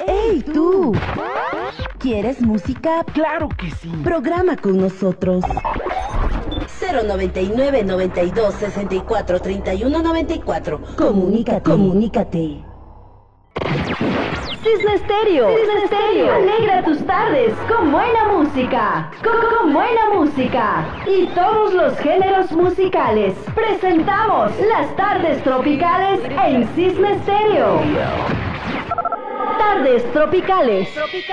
¡Hey, tú! ¿Quieres música? ¡Claro que sí! Programa con nosotros. 099 92 64 31 94. Comunícate. Cisne Estéreo. Alegra tus tardes con buena música. Con buena música. Y todos los géneros musicales. Presentamos las tardes tropicales en Cisne Estéreo. Tardes tropicales.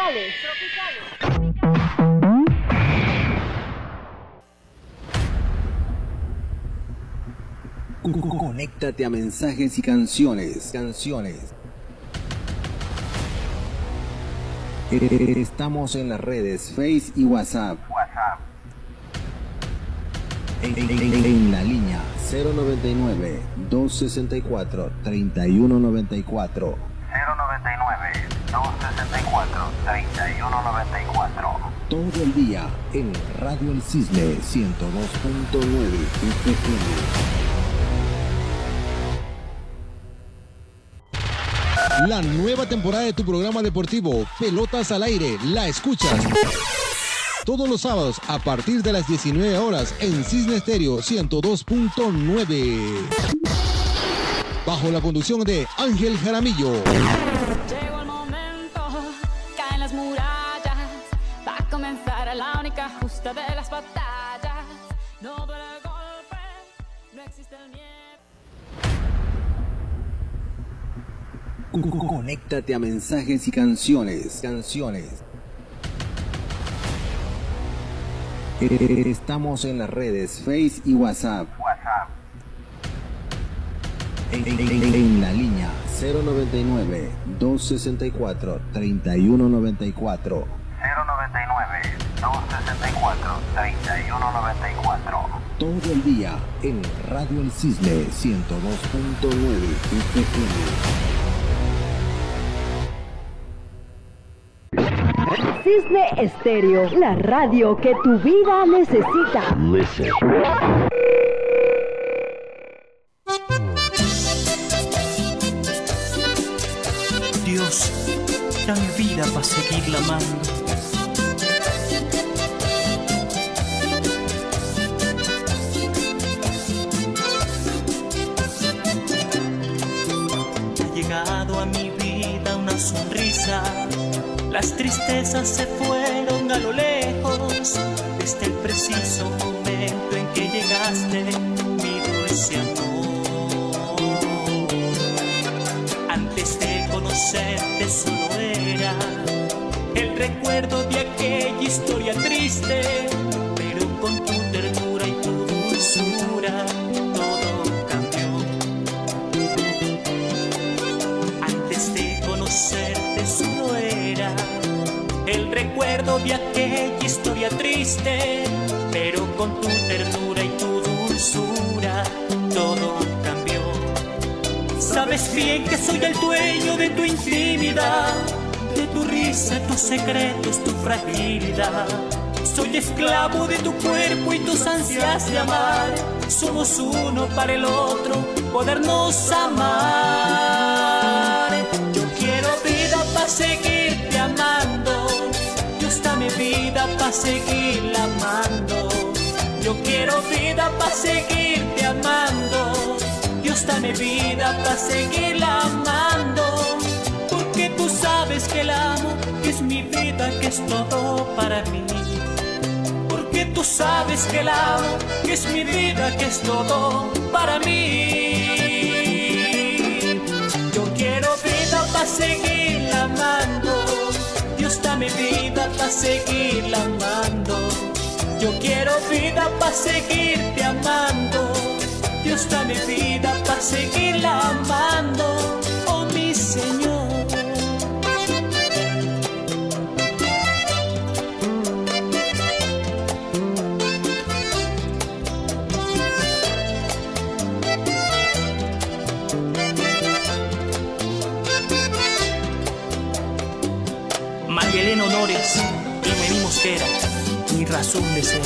Conéctate a mensajes y canciones. Estamos en las redes Face y WhatsApp. En la línea 099 264 3194. 099 264 3194. Todo el día en Radio El Cisne 102.9 FM. La nueva temporada de tu programa deportivo, Pelotas al Aire, la escuchas todos los sábados a partir de las 19 horas en Cisne Estéreo 102.9. Bajo la conducción de Ángel Jaramillo. Llegó el momento, caen las murallas, va a comenzar la única justa de las batallas. No duele el golpe, no existe el miedo. Conéctate a mensajes y canciones. Estamos en las redes Face y WhatsApp. En la línea 099 264 3194. 099 264 3194. Todo el día en Radio El Cisne 102.9 FM. Cisne Estéreo, la radio que tu vida necesita. Listen. Dios, dame vida para seguirla amando. Ha llegado a mi vida una sonrisa. Las tristezas se fueron a lo lejos, desde el preciso momento en que llegaste, mi dulce amor. Antes de conocerte solo era el recuerdo de aquella historia triste, pero con tu ternura y tu dulzura todo cambió. Antes de conocerte solo era el recuerdo de aquella historia triste, pero con tu ternura y tu dulzura todo cambió. Sabes bien que soy el dueño de tu intimidad, de tu risa, tus secretos, tu fragilidad. Soy esclavo de tu cuerpo y tus ansias de amar. Somos uno para el otro, podernos amar. Yo quiero vida para seguirte amando. Dios, dame vida para seguirla amando. Yo quiero vida para seguirte amando. Dios, dame vida para seguirla amando. Porque tú sabes que la amo, que es mi vida, que es todo para mí. Porque tú sabes que la amo, que es mi vida, que es todo para mí. Yo quiero vida para seguirla amando. Dios, dame vida para seguirla amando. Yo quiero vida para seguirte amando. Dios, dame vida para seguirla amando, oh mi Señor. Mayelén Honores y Mení Mosquera, mi razón de ser.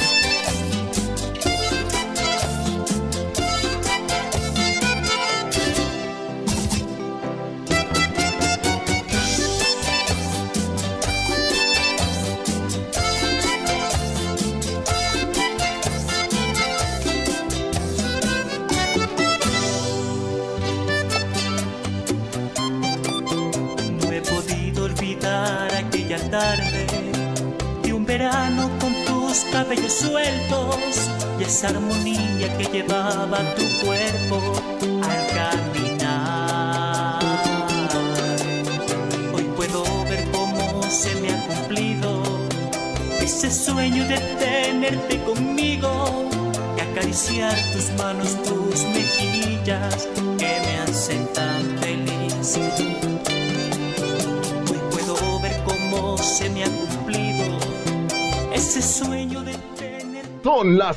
aquella tarde de un verano con tus cabellos sueltos y esa armonía que llevaba tu cuerpo al caminar. Hoy puedo ver cómo se me ha cumplido ese sueño de tenerte conmigo y acariciar tus manos, tus mejillas que me hacen tan feliz. Hoy puedo ver cómo se me ha cumplido ese sueño de tener. Son las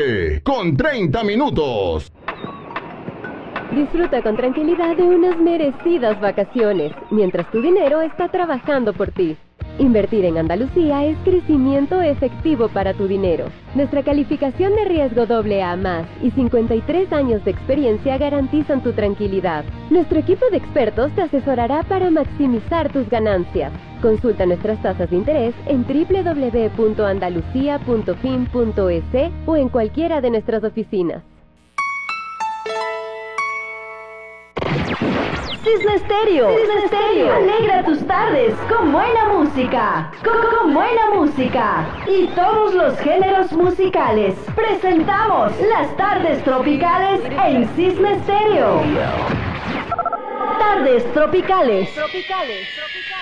7:30. Disfruta con tranquilidad de unas merecidas vacaciones, mientras tu dinero está trabajando por ti. Invertir en Andalucía es crecimiento efectivo para tu dinero. Nuestra calificación de riesgo AA+ y 53 años de experiencia garantizan tu tranquilidad. Nuestro equipo de expertos te asesorará para maximizar tus ganancias. Consulta nuestras tasas de interés en www.andalucia.fin.es o en cualquiera de nuestras oficinas. Cisne Stereo. Alegra tus tardes con buena música. Con buena música. Y todos los géneros musicales. Presentamos las tardes tropicales en Cisne Stereo. Tardes tropicales.